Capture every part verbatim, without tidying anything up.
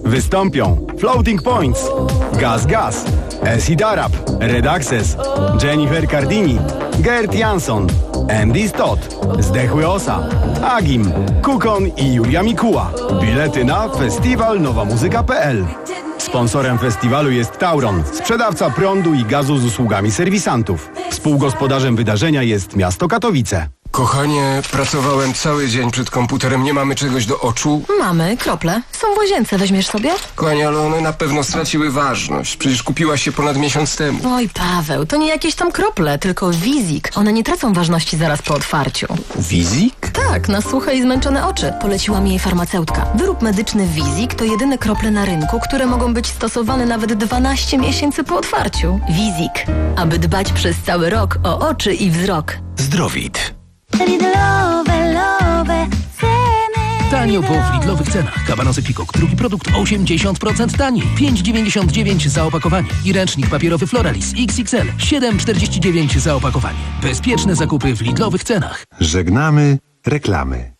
Wystąpią Floating Points, Gaz Gaz, Acid Arab, Red Access, Jennifer Cardini, Gert Jansson, Andy Stott, Zdechły Osa, Agim, Kukon i Julia Mikuła. Bilety na festiwal nowa muzyka kropka p l. Sponsorem festiwalu jest Tauron, sprzedawca prądu i gazu z usługami serwisantów. Współgospodarzem wydarzenia jest miasto Katowice. Kochanie, pracowałem cały dzień przed komputerem, nie mamy czegoś do oczu? Mamy, krople. Są w łazience, weźmiesz sobie? Kochanie, ale one na pewno straciły ważność. Przecież kupiłaś się ponad miesiąc temu. Oj, Paweł, to nie jakieś tam krople, tylko Wizik. One nie tracą ważności zaraz po otwarciu. Wizik? Tak, na suche i zmęczone oczy. Poleciła mi jej farmaceutka. Wyrób medyczny Wizik to jedyne krople na rynku, które mogą być stosowane nawet dwanaście miesięcy po otwarciu. Wizik. Aby dbać przez cały rok o oczy i wzrok. Zdrowit. Lidlowe, lowe ceny. Tanio po w Lidlowych cenach. Kabanosy Pikok. Drugi produkt osiemdziesiąt procent taniej. pięć dziewięćdziesiąt dziewięć za opakowanie. I ręcznik papierowy Floralis X X L. siedem czterdzieści dziewięć za opakowanie. Bezpieczne zakupy w Lidlowych cenach. Żegnamy reklamy.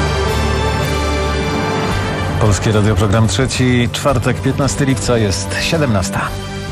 Polskie Radio, program trzeci, czwartek, piętnastego lipca, jest siedemnasta.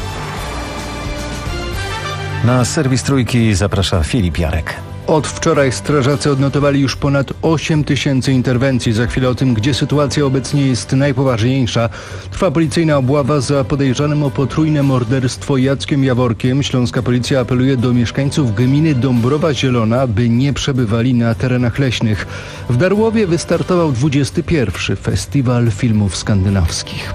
Na serwis Trójki zaprasza Filip Jarek. Od wczoraj strażacy odnotowali już ponad osiem tysięcy interwencji. Za chwilę o tym, gdzie sytuacja obecnie jest najpoważniejsza. Trwa policyjna obława za podejrzanym o potrójne morderstwo Jackiem Jaworkiem. Śląska policja apeluje do mieszkańców gminy Dąbrowa Zielona, by nie przebywali na terenach leśnych. W Darłowie wystartował dwudziesty pierwszy Festiwal Filmów Skandynawskich.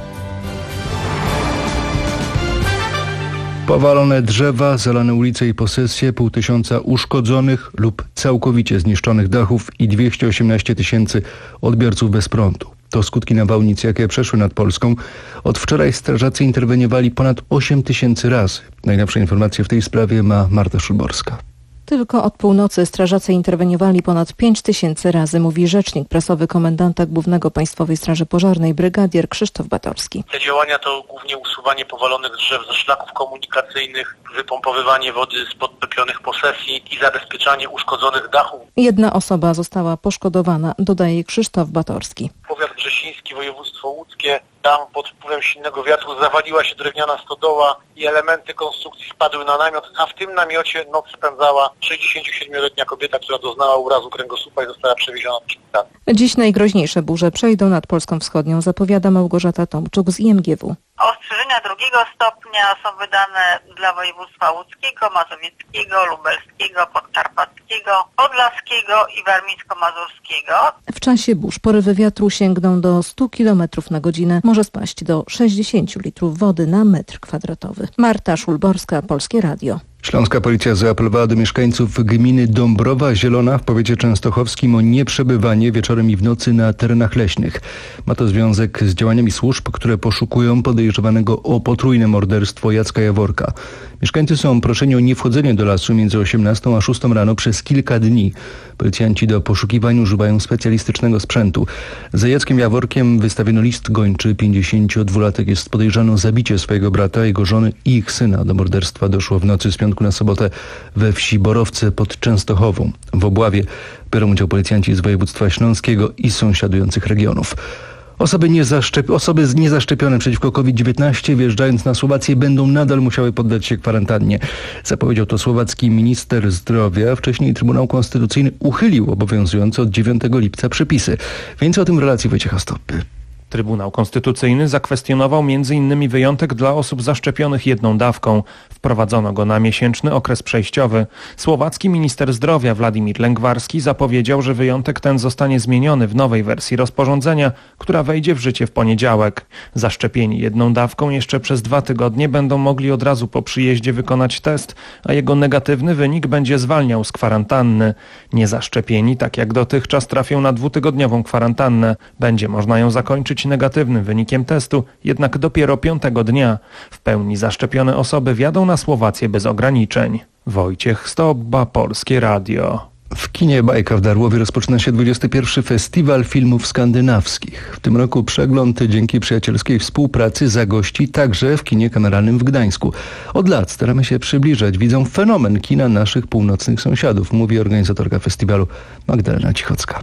Powalone drzewa, zalane ulice i posesje, pół tysiąca uszkodzonych lub całkowicie zniszczonych dachów i dwieście osiemnaście tysięcy odbiorców bez prądu. To skutki nawałnic, jakie przeszły nad Polską. Od wczoraj strażacy interweniowali ponad osiem tysięcy razy. Najnowsze informacje w tej sprawie ma Marta Szulborska. Tylko od północy strażacy interweniowali ponad pięć tysięcy razy, mówi rzecznik prasowy komendanta głównego Państwowej Straży Pożarnej brygadier Krzysztof Batorski. Te działania to głównie usuwanie powalonych drzew ze szlaków komunikacyjnych, wypompowywanie wody z podtopionych posesji i zabezpieczanie uszkodzonych dachów. Jedna osoba została poszkodowana, dodaje Krzysztof Batorski. Powiat Wrzesiński, województwo łódzkie, tam pod wpływem silnego wiatru zawaliła się drewniana stodoła i elementy konstrukcji spadły na namiot, a w tym namiocie noc spędzała sześćdziesięciosiedmioletnia kobieta, która doznała urazu kręgosłupa i została przewieziona do szpitala. Dziś najgroźniejsze burze przejdą nad Polską Wschodnią, zapowiada Małgorzata Tomczuk z I M G W. Ostrzeżenia drugiego stopnia są wydane dla województwa łódzkiego, mazowieckiego, lubelskiego, podkarpackiego, podlaskiego i warmińsko-mazurskiego. W czasie burz porywy wiatru sięgną do stu kilometrów na godzinę. Może spaść do sześćdziesięciu litrów wody na metr kwadratowy. Marta Szulborska, Polskie Radio. Śląska policja zaapelowała do mieszkańców gminy Dąbrowa Zielona w powiecie częstochowskim o nieprzebywanie wieczorem i w nocy na terenach leśnych. Ma to związek z działaniami służb, które poszukują podejrzewanego o potrójne morderstwo Jacka Jaworka. Mieszkańcy są proszeni o niewchodzenie do lasu między osiemnastą a szóstą rano przez kilka dni. Policjanci do poszukiwań używają specjalistycznego sprzętu. Za Jackiem Jaworkiem wystawiono list gończy. pięćdziesięciodwulatek jest podejrzany o zabicie swojego brata, jego żony i ich syna. Do morderstwa doszło w nocy z piątku na sobotę we wsi Borowce pod Częstochową. W obławie biorą udział policjanci z województwa śląskiego i sąsiadujących regionów. Osoby, niezaszczep... Osoby niezaszczepione przeciwko COVID dziewiętnaście wjeżdżając na Słowację będą nadal musiały poddać się kwarantannie. Zapowiedział to słowacki minister zdrowia. Wcześniej Trybunał Konstytucyjny uchylił obowiązujące od dziewiątego lipca przepisy. Więcej o tym w relacji Wojciecha Stopy. Trybunał Konstytucyjny zakwestionował między innymi wyjątek dla osób zaszczepionych jedną dawką. Wprowadzono go na miesięczny okres przejściowy. Słowacki minister zdrowia Władimir Lęgwarski zapowiedział, że wyjątek ten zostanie zmieniony w nowej wersji rozporządzenia, która wejdzie w życie w poniedziałek. Zaszczepieni jedną dawką jeszcze przez dwa tygodnie będą mogli od razu po przyjeździe wykonać test, a jego negatywny wynik będzie zwalniał z kwarantanny. Niezaszczepieni, tak jak dotychczas, trafią na dwutygodniową kwarantannę. Będzie można ją zakończyć negatywnym wynikiem testu, jednak dopiero piątego dnia. W pełni zaszczepione osoby wjadą na Słowację bez ograniczeń. Wojciech Stobba, Polskie Radio. W kinie Bajka w Darłowie rozpoczyna się dwudziesty pierwszy Festiwal Filmów Skandynawskich. W tym roku przegląd dzięki przyjacielskiej współpracy zagości także w kinie kameralnym w Gdańsku. Od lat staramy się przybliżać widzom fenomen kina naszych północnych sąsiadów, mówi organizatorka festiwalu Magdalena Cichocka.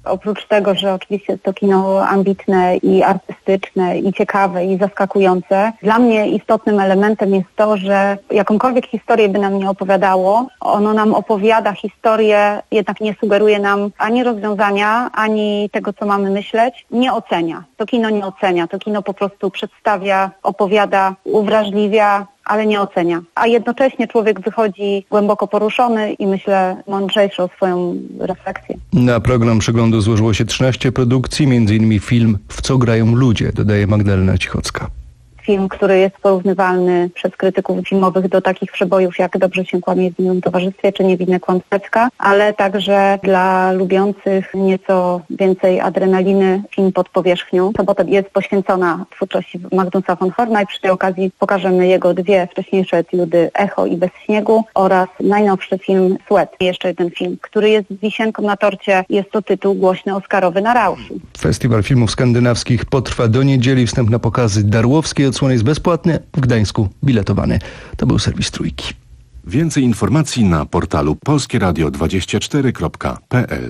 Oprócz tego, że oczywiście jest to kino ambitne i artystyczne i ciekawe i zaskakujące, dla mnie istotnym elementem jest to, że jakąkolwiek historię by nam nie opowiadało, ono nam opowiada historię, jednak nie sugeruje nam ani rozwiązania, ani tego, co mamy myśleć, nie ocenia. To kino nie ocenia, to kino po prostu przedstawia, opowiada, uwrażliwia, ale nie ocenia. A jednocześnie człowiek wychodzi głęboko poruszony i myślę mądrzejszy o swoją refleksję. Na program przeglądu złożyło się trzynaście produkcji, między innymi film W co grają ludzie, dodaje Magdalena Cichocka. Film, który jest porównywalny przez krytyków filmowych do takich przebojów jak Dobrze się kłamie w miłym towarzystwie czy Niewinne kłamstewka, ale także dla lubiących nieco więcej adrenaliny film Pod powierzchnią. Sobota jest poświęcona twórczości Magnusa von Horna i przy tej okazji pokażemy jego dwie wcześniejsze etiudy Echo i Bez śniegu oraz najnowszy film Sweat. Jeszcze jeden film, który jest wisienką na torcie, jest to tytuł głośny oscarowy Na Rauszu. Festiwal Filmów Skandynawskich potrwa do niedzieli. Wstępne pokazy Darłowskiej odsłony jest bezpłatny, w Gdańsku biletowany. To był serwis Trójki. Więcej informacji na portalu polskie radio dwadzieścia cztery kropka p l.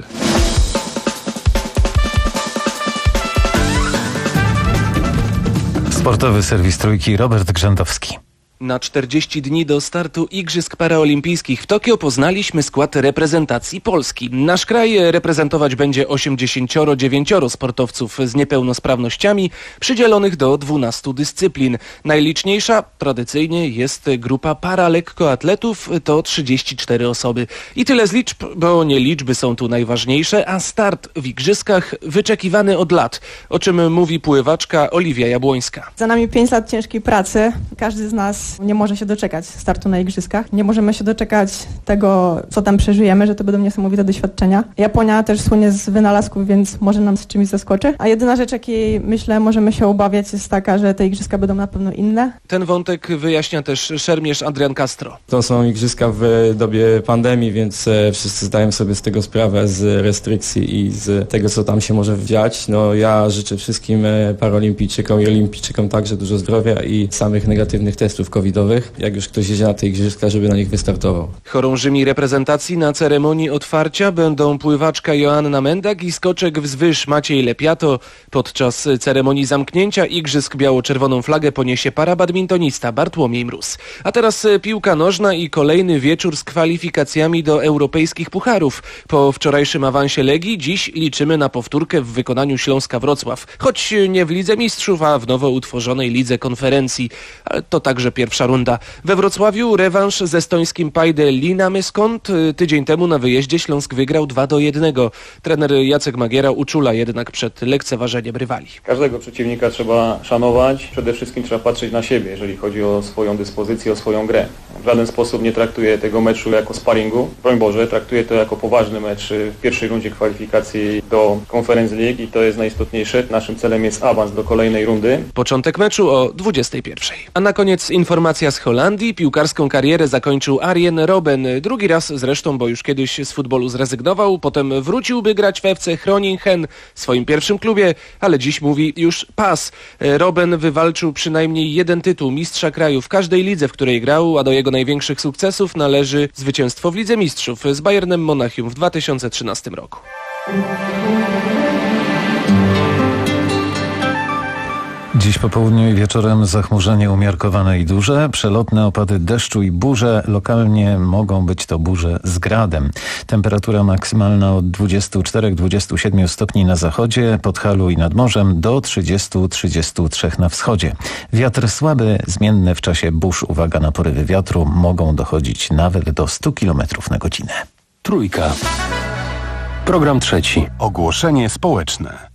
Sportowy serwis Trójki, Robert Grzędowski. Na czterdzieści dni do startu Igrzysk Paraolimpijskich w Tokio poznaliśmy skład reprezentacji Polski. Nasz kraj reprezentować będzie osiemdziesiąt dziewięć sportowców z niepełnosprawnościami przydzielonych do dwunastu dyscyplin. Najliczniejsza tradycyjnie jest grupa paralekkoatletów, to trzydzieści cztery osoby. I tyle z liczb, bo nie liczby są tu najważniejsze, a start w Igrzyskach wyczekiwany od lat, o czym mówi pływaczka Oliwia Jabłońska. Za nami pięć lat ciężkiej pracy. Każdy z nas nie może się doczekać startu na Igrzyskach. Nie możemy się doczekać tego, co tam przeżyjemy, że to będą niesamowite doświadczenia. Japonia też słynie z wynalazków, więc może nam z czymś zaskoczy. A jedyna rzecz, jakiej myślę możemy się obawiać, jest taka, że te Igrzyska będą na pewno inne. Ten wątek wyjaśnia też szermierz Adrian Castro. To są Igrzyska w dobie pandemii, więc wszyscy zdają sobie z tego sprawę, z restrykcji i z tego, co tam się może dziać. No ja życzę wszystkim paralimpijczykom i olimpijczykom także dużo zdrowia i samych negatywnych testów covidowych, jak już ktoś jedzie na te Igrzyska, żeby na nich wystartował. Chorążymi reprezentacji na ceremonii otwarcia będą pływaczka Joanna Mendak i skoczek wzwyż Maciej Lepiato. Podczas ceremonii zamknięcia Igrzysk biało-czerwoną flagę poniesie parabadmintonista Bartłomiej Mróz. A teraz piłka nożna i kolejny wieczór z kwalifikacjami do europejskich pucharów. Po wczorajszym awansie Legii dziś liczymy na powtórkę w wykonaniu Śląska Wrocław. Choć nie w Lidze Mistrzów, a w nowo utworzonej Lidze Konferencji. Ale to także pierwsza runda. We Wrocławiu rewanż z estońskim Paide Lillehammer. Tydzień temu na wyjeździe Śląsk wygrał dwa do jednego. Trener Jacek Magiera uczula jednak przed lekceważeniem rywali. Każdego przeciwnika trzeba szanować. Przede wszystkim trzeba patrzeć na siebie, jeżeli chodzi o swoją dyspozycję, o swoją grę. W żaden sposób nie traktuję tego meczu jako sparingu. Broń Boże, traktuję to jako poważny mecz w pierwszej rundzie kwalifikacji do Conference League i to jest najistotniejsze. Naszym celem jest awans do kolejnej rundy. Początek meczu o dwudziestej pierwszej. A na koniec informacja z Holandii. Piłkarską karierę zakończył Arjen Robben. Drugi raz zresztą, bo już kiedyś z futbolu zrezygnował. Potem wrócił, by grać w F C Groningen, swoim pierwszym klubie, ale dziś mówi już pas. Robben wywalczył przynajmniej jeden tytuł mistrza kraju w każdej lidze, w której grał, a do jego największych sukcesów należy zwycięstwo w Lidze Mistrzów z Bayernem Monachium w dwa tysiące trzynastym roku. Dziś po południu i wieczorem zachmurzenie umiarkowane i duże, przelotne opady deszczu i burze. Lokalnie mogą być to burze z gradem. Temperatura maksymalna od dwudziestu czterech do dwudziestu siedmiu stopni na zachodzie, Podhalu i nad morzem do trzydziestu do trzydziestu trzech na wschodzie. Wiatr słaby, zmienny w czasie burz. Uwaga na porywy wiatru, mogą dochodzić nawet do stu kilometrów na godzinę. Trójka. Program trzeci. Ogłoszenie społeczne.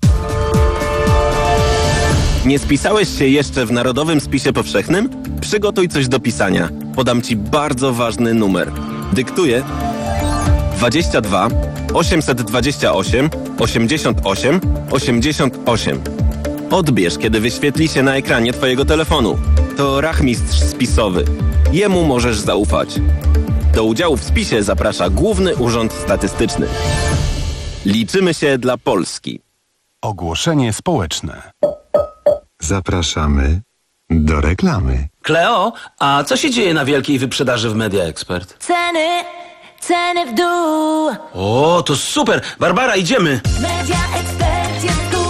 Nie spisałeś się jeszcze w Narodowym Spisie Powszechnym? Przygotuj coś do pisania. Podam Ci bardzo ważny numer. Dyktuję dwadzieścia dwa osiemset dwadzieścia osiem osiemdziesiąt osiem osiemdziesiąt osiem. Odbierz, kiedy wyświetli się na ekranie Twojego telefonu. To rachmistrz spisowy. Jemu możesz zaufać. Do udziału w spisie zaprasza Główny Urząd Statystyczny. Liczymy się dla Polski. Ogłoszenie społeczne. Zapraszamy do reklamy. Kleo, a co się dzieje na wielkiej wyprzedaży w Media Expert? Ceny, ceny w dół. O, to super! Barbara, idziemy! Media Expert jest tu.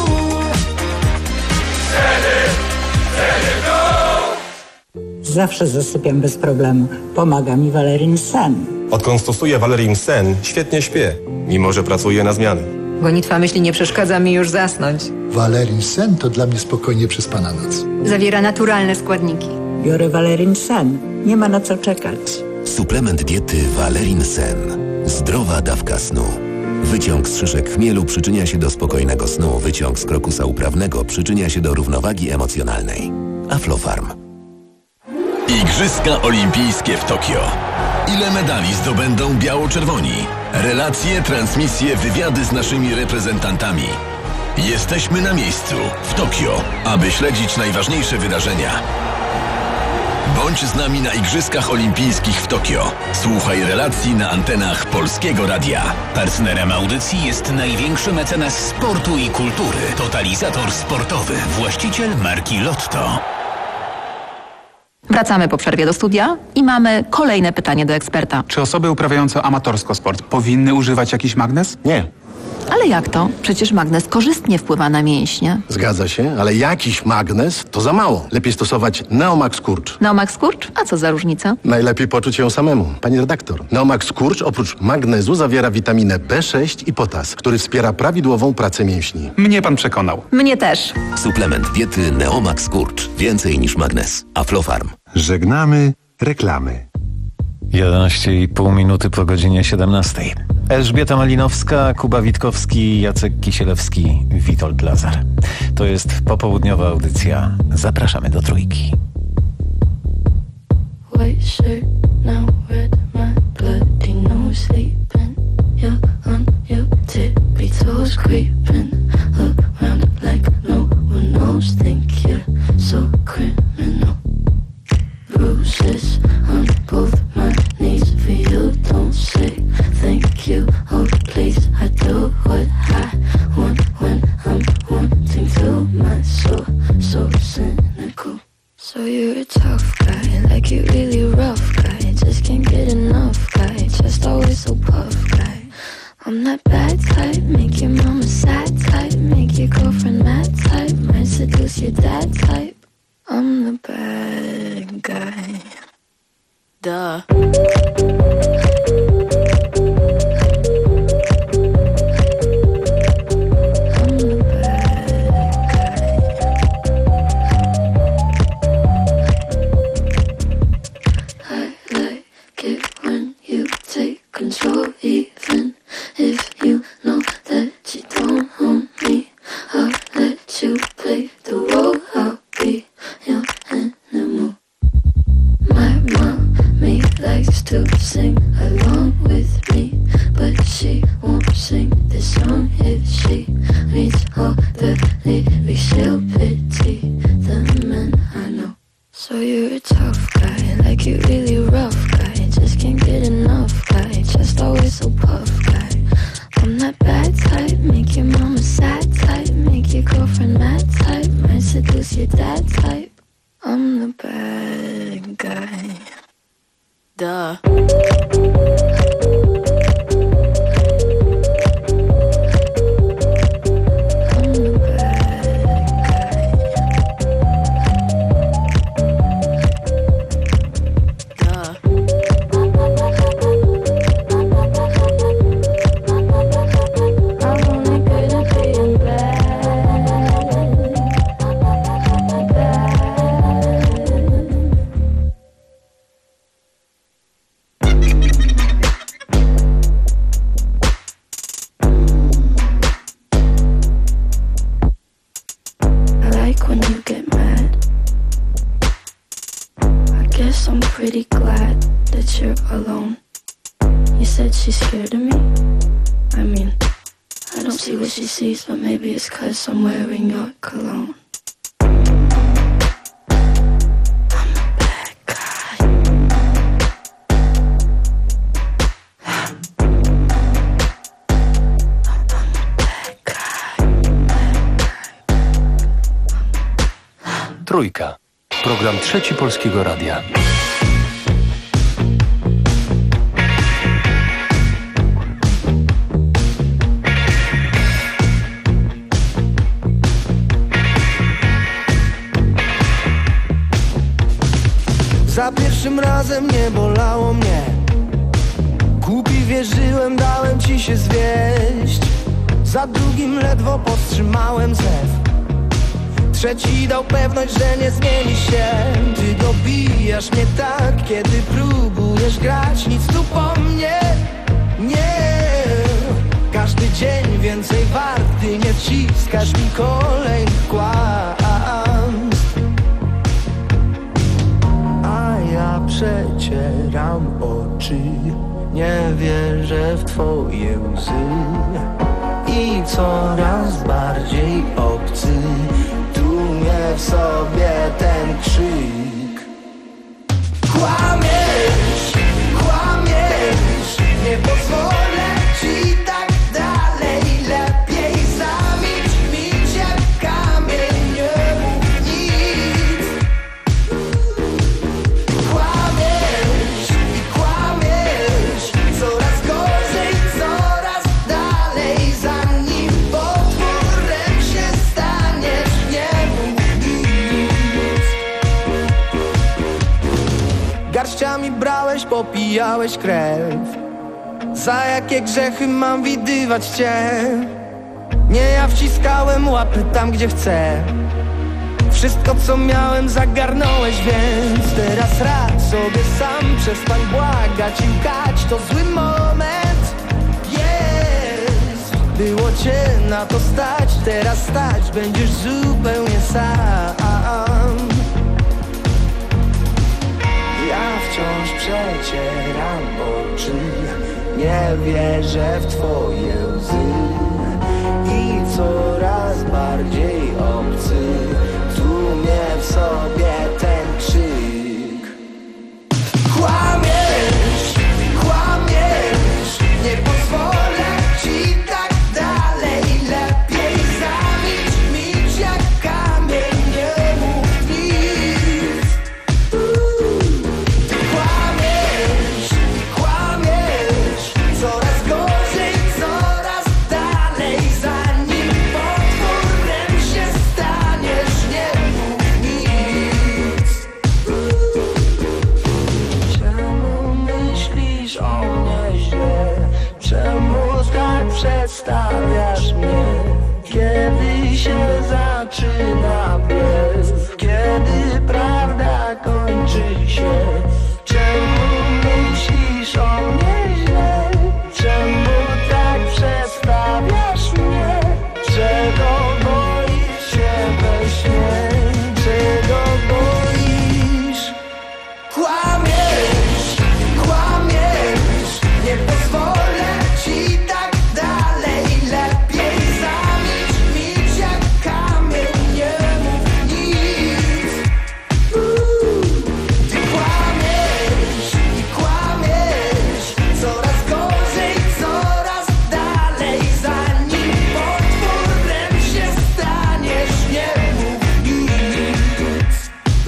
Ceny, ceny w dół. Zawsze zasypiam bez problemu. Pomaga mi Valerin Sen. Odkąd stosuję Valerin Sen, świetnie śpię, mimo że pracuję na zmiany. Gonitwa myśli nie przeszkadza mi już zasnąć. Valerin Sen to dla mnie spokojnie przespana noc. Zawiera naturalne składniki. Biorę Valerin Sen. Nie ma na co czekać. Suplement diety Valerin Sen. Zdrowa dawka snu. Wyciąg z szyszek chmielu przyczynia się do spokojnego snu. Wyciąg z krokusa uprawnego przyczynia się do równowagi emocjonalnej. Aflofarm. Igrzyska Olimpijskie w Tokio. Ile medali zdobędą biało-czerwoni? Relacje, transmisje, wywiady z naszymi reprezentantami. Jesteśmy na miejscu, w Tokio, aby śledzić najważniejsze wydarzenia. Bądź z nami na Igrzyskach Olimpijskich w Tokio. Słuchaj relacji na antenach Polskiego Radia. Partnerem audycji jest największy mecenas sportu i kultury. Totalizator sportowy, właściciel marki Lotto. Wracamy po przerwie do studia i mamy kolejne pytanie do eksperta. Czy osoby uprawiające amatorsko sport powinny używać jakiś magnez? Nie. Ale jak to? Przecież magnez korzystnie wpływa na mięśnie. Zgadza się, ale jakiś magnez to za mało. Lepiej stosować Neomax Skurcz. Neomax Skurcz? A co za różnica? Najlepiej poczuć ją samemu. Pani redaktor, Neomax Skurcz oprócz magnezu zawiera witaminę B sześć i potas, który wspiera prawidłową pracę mięśni. Mnie pan przekonał. Mnie też. Suplement diety Neomax Skurcz. Więcej niż magnez. Aflofarm. Żegnamy reklamy. jedenaście i pół minuty po godzinie siedemnastej. Elżbieta Malinowska, Kuba Witkowski, Jacek Kisielewski, Witold Lazar. To jest popołudniowa audycja. Zapraszamy do Trójki. White shirt, now red, my bloody nose sleeping. You're on your tippy toes creeping around like no one knows. Think you're so criminal. Bruises on both my knees for you. Don't say thank you. Oh please, I do what I want when I'm wanting to. My soul so cynical. So you're a tough guy, like you really rough guy. Just can't get enough guy, just always so puff guy. I'm that bad type, make your mama sad type, make your girlfriend mad type, might seduce your dad type. I'm the bad guy. Duh. Control, even if you know that you don't own me. I'll let you play the role. I'll be your animal. My mommy likes to sing along with me, but she won't sing this song if she reads all the lyrics. She'll pity the men I know. So you're a tough guy, like you really rough guy. Just can't get enough guy, just always so puff guy. I'm that bad type, make your mama sad type, make your girlfriend mad type, might seduce your dad type. I'm the bad guy. Duh. She's scared of me. I mean, I don't see what she sees, but maybe it's 'cause I'm wearing your cologne. Trójka. Program Trzeci Polskiego Radia. Za pierwszym razem nie bolało mnie. Głupi wierzyłem, dałem ci się zwieść. Za drugim ledwo powstrzymałem zew. Trzeci dał pewność, że nie zmieni się. Ty dobijasz mnie tak, kiedy próbujesz grać. Nic tu po mnie nie. Każdy dzień więcej wart, gdy nie wciskasz mi kolejnych kłamstw. A ja przecieram oczy, nie wierzę w twoje łzy. I coraz bardziej obcy tłumie w sobie ten krzyk. Kłamiesz, kłamiesz, nie pozwolę ci tak dalej. Lepiej zamilcz, milcz jak kamień, nie mów nic. Kłamiesz i kłamiesz, coraz gorzej, coraz dalej. Zanim potworem się staniesz, nie mów nic. Garściami brałeś, popijałeś krew. Za jakie grzechy mam widywać cię? Nie ja wciskałem łapy tam, gdzie chcę. Wszystko co miałem zagarnąłeś, więc teraz radź sobie sam. Przestań błagać i łkać, to zły moment jest. Było cię na to stać, teraz stać będziesz zupełnie sam. Ja wciąż przecieram oczy, nie wierzę w twoje łzy. I coraz bardziej obcy tłumie w sobie ten krzyk. Kłamiesz, kłamiesz, nie pozwolę ci tak dalej. Lepiej zamilcz, milcz jak kamień, nie mów nic. Kłamiesz, kłamiesz, coraz gorzej, coraz dalej. Zanim potworem się staniesz, nie mów nic. Czemu myślisz o mnie źle? Czemu tak przedstawiasz mnie? Kiedy się zaczyna bieg? Kiedy prawda kończy się? Czemu myślisz o mnie źle? Czemu tak przedstawiasz mnie? Czego boisz się we śnie? Czego boisz? Kłamiesz, kłamiesz, nie pozwolę ci tak dalej. Lepiej zamilcz, milcz jak kamień, nie mów nic. Ty kłamiesz i kłamiesz, coraz gorzej, coraz dalej. Zanim potworem się staniesz, nie mów nic.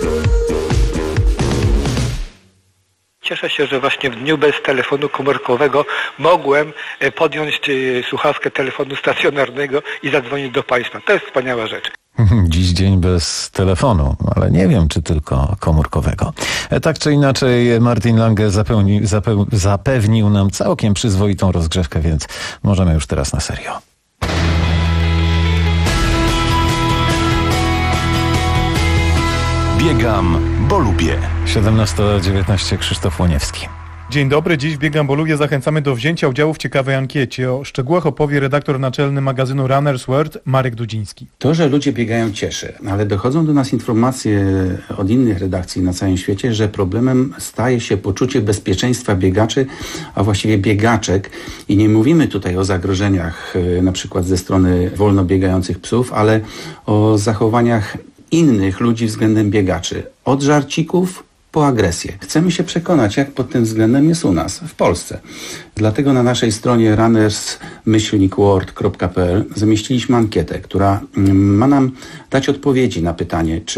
Cieszę się, że właśnie w dniu bez telefonu komórkowego mogłem e, podjąć e, słuchawkę telefonu stacjonarnego i zadzwonić do Państwa. To jest wspaniała rzecz. Dziś dzień bez telefonu, ale nie wiem, czy tylko komórkowego. E, tak czy inaczej, Martin Lange zapełni, zapeł, zapewnił nam całkiem przyzwoitą rozgrzewkę, więc możemy już teraz na serio. Biegam, bo lubię. siedemnasta dziewiętnaście, Krzysztof Łoniewski. Dzień dobry, dziś w Biegam, bo lubię zachęcamy do wzięcia udziału w ciekawej ankiecie. O szczegółach opowie redaktor naczelny magazynu Runner's World Marek Dudziński. To, że ludzie biegają, cieszy, ale dochodzą do nas informacje od innych redakcji na całym świecie, że problemem staje się poczucie bezpieczeństwa biegaczy, a właściwie biegaczek. I nie mówimy tutaj o zagrożeniach na przykład ze strony wolno biegających psów, ale o zachowaniach innych ludzi względem biegaczy. Od żarcików po agresję. Chcemy się przekonać, jak pod tym względem jest u nas, w Polsce. Dlatego na naszej stronie runners myślnik world kropka p l zamieściliśmy ankietę, która ma nam dać odpowiedzi na pytanie, czy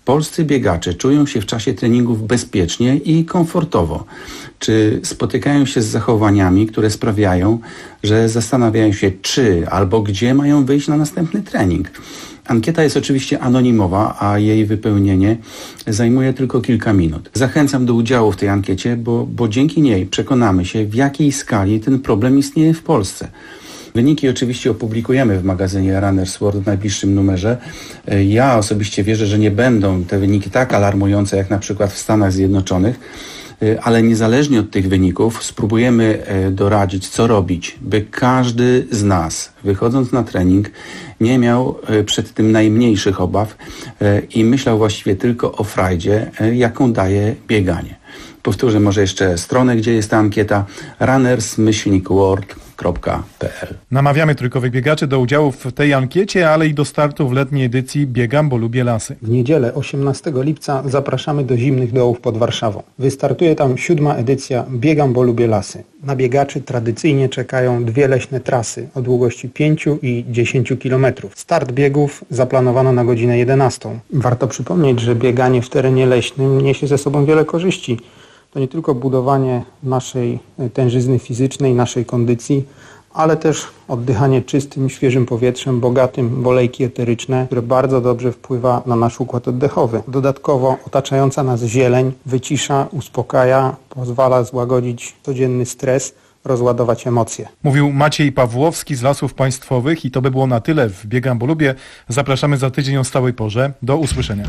polscy biegacze czują się w czasie treningów bezpiecznie i komfortowo? Czy spotykają się z zachowaniami, które sprawiają, że zastanawiają się, czy albo gdzie mają wyjść na następny trening? Ankieta jest oczywiście anonimowa, a jej wypełnienie zajmuje tylko kilka minut. Zachęcam do udziału w tej ankiecie, bo, bo dzięki niej przekonamy się, w jakiej skali ten problem istnieje w Polsce. Wyniki oczywiście opublikujemy w magazynie Runner's World w najbliższym numerze. Ja osobiście wierzę, że nie będą te wyniki tak alarmujące jak na przykład w Stanach Zjednoczonych, ale niezależnie od tych wyników spróbujemy doradzić, co robić, by każdy z nas, wychodząc na trening, nie miał przed tym najmniejszych obaw i myślał właściwie tylko o frajdzie, jaką daje bieganie. Powtórzę może jeszcze stronę, gdzie jest ta ankieta: runners myślnik world kropka p l. Namawiamy trójkowych biegaczy do udziału w tej ankiecie, ale i do startu w letniej edycji Biegam, bo lubię lasy. W niedzielę osiemnastego lipca zapraszamy do Zimnych Dołów pod Warszawą. Wystartuje tam siódma edycja Biegam, bo lubię lasy. Na biegaczy tradycyjnie czekają dwie leśne trasy o długości pięciu i dziesięciu kilometrów. Start biegów zaplanowano na godzinę jedenastą. Warto przypomnieć, że bieganie w terenie leśnym niesie ze sobą wiele korzyści. To nie tylko budowanie naszej tężyzny fizycznej, naszej kondycji, ale też oddychanie czystym, świeżym powietrzem, bogatym w olejki eteryczne, które bardzo dobrze wpływa na nasz układ oddechowy. Dodatkowo otaczająca nas zieleń wycisza, uspokaja, pozwala złagodzić codzienny stres, rozładować emocje. Mówił Maciej Pawłowski z Lasów Państwowych i to by było na tyle w Biegam, bo lubię. Zapraszamy za tydzień o stałej porze. Do usłyszenia.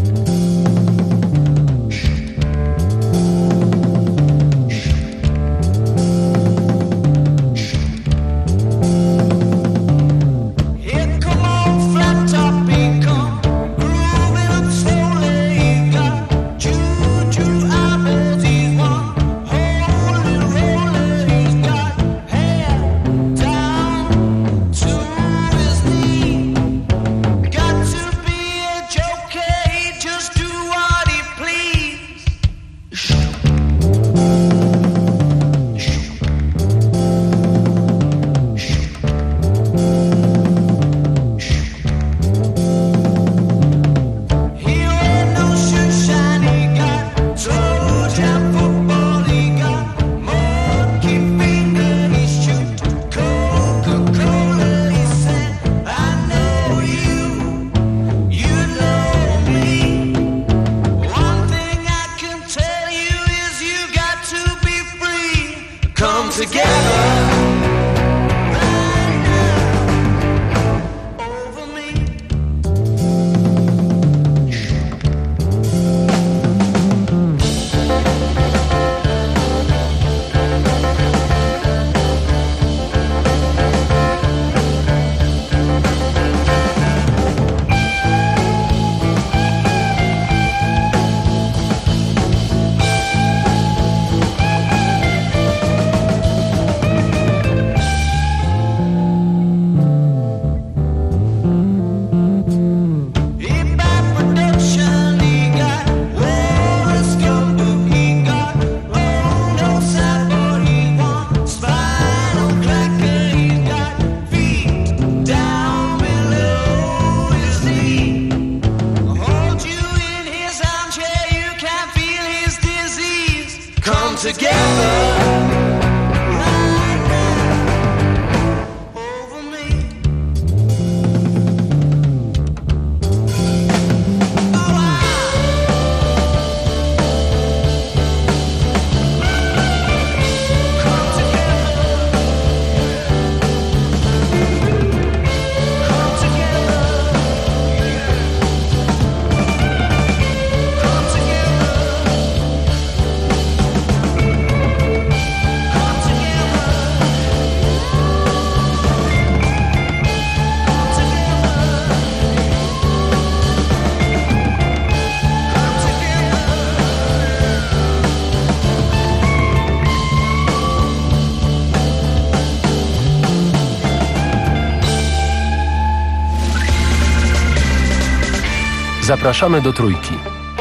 Zapraszamy do Trójki.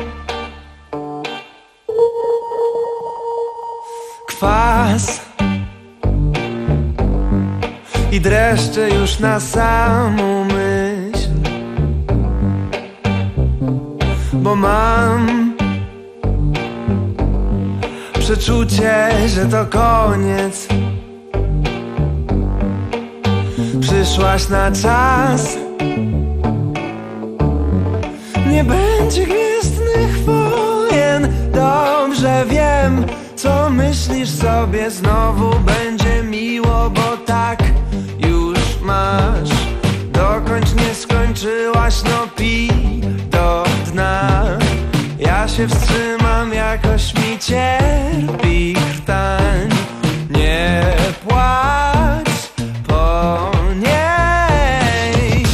Kwas i dreszcze już na samą myśl bo mam przeczucie, że to koniec. Przyszłaś na czas. Nie będzie gwiezdnych wojen. Dobrze wiem, co myślisz sobie. Znowu będzie miło, bo tak już masz. Dokończ, nie skończyłaś, no pij do dna. Ja się wstrzymam, jakoś mi cierpi krtań. Nie płacz po niej.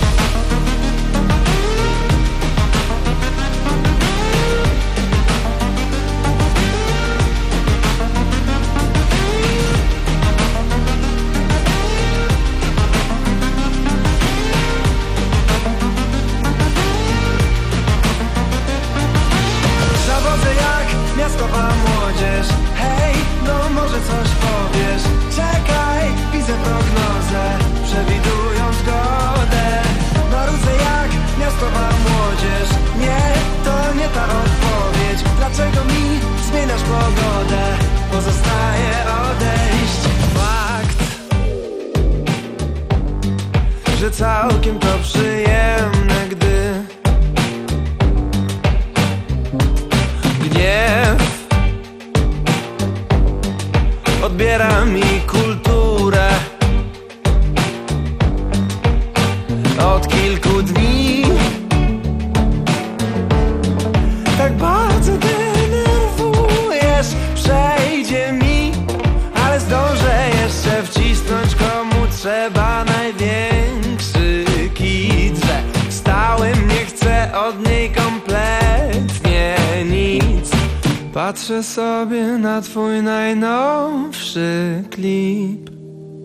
Zawodzę jak miastowa młodzież. Hej, no może coś powiesz. Czekaj, widzę prognozę, przewidują zgodę. Marudzę jak miastowa młodzież. Nie, to nie ta odpowiedź. Dlaczego mi zmieniasz pogodę? Pozostaje odejść. Fakt, że całkiem to przyjemne, gdy gniew odbiera mi kulturę. Od kilku dni tak bardzo denerwujesz. Przejdzie mi, ale zdążę jeszcze wcisnąć komu trzeba największy kit, że stałym nie chcę od niej kompletnie nic. Patrzę sobie na twój najnowszy klip.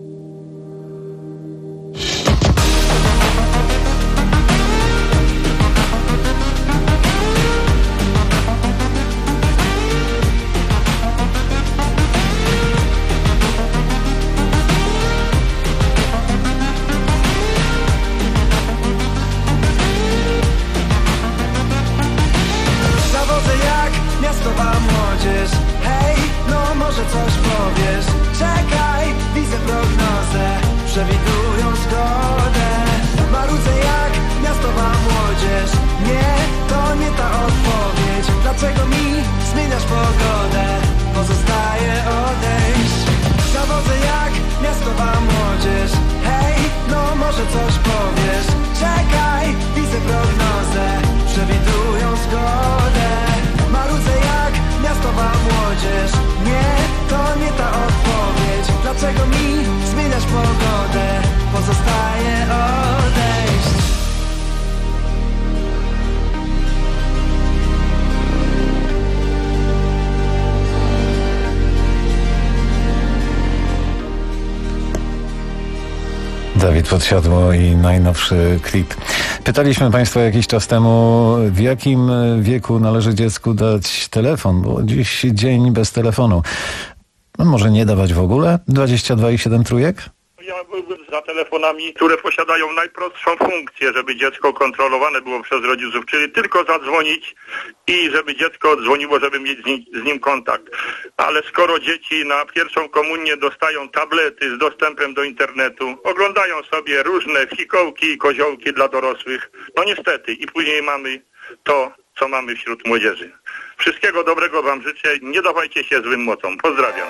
Zawodzę jak miastowa młodzież. Hej, no może coś powiesz. Czekaj, widzę prognozę, przewidują zgodę. Marudzę jak miastowa młodzież. Nie, to nie ta odpowiedź. Dlaczego mi zmieniasz pogodę? Pozostaje odejść. Zawodzę jak miastowa młodzież. Hej, no może coś powiesz. Czekaj, widzę prognozę, przewidują zgodę. Marudzę jak miastowa młodzież. Nie, to nie ta odpowiedź. Dlaczego mi zmieniasz pogodę? Pozostaje odejść. Dawid Podsiadło i najnowszy klip. Pytaliśmy Państwa jakiś czas temu, w jakim wieku należy dziecku dać telefon, bo dziś dzień bez telefonu. No może nie dawać w ogóle? dwadzieścia dwa i siedem trójek? Ja byłbym za telefonami, które posiadają najprostszą funkcję, żeby dziecko kontrolowane było przez rodziców, czyli tylko zadzwonić i żeby dziecko dzwoniło, żeby mieć z nim, z nim kontakt. Ale skoro dzieci na pierwszą komunię dostają tablety z dostępem do internetu, oglądają sobie różne fikołki i koziołki dla dorosłych, no niestety i później mamy to, co mamy wśród młodzieży. Wszystkiego dobrego Wam życzę, nie dawajcie się złym mocom. Pozdrawiam.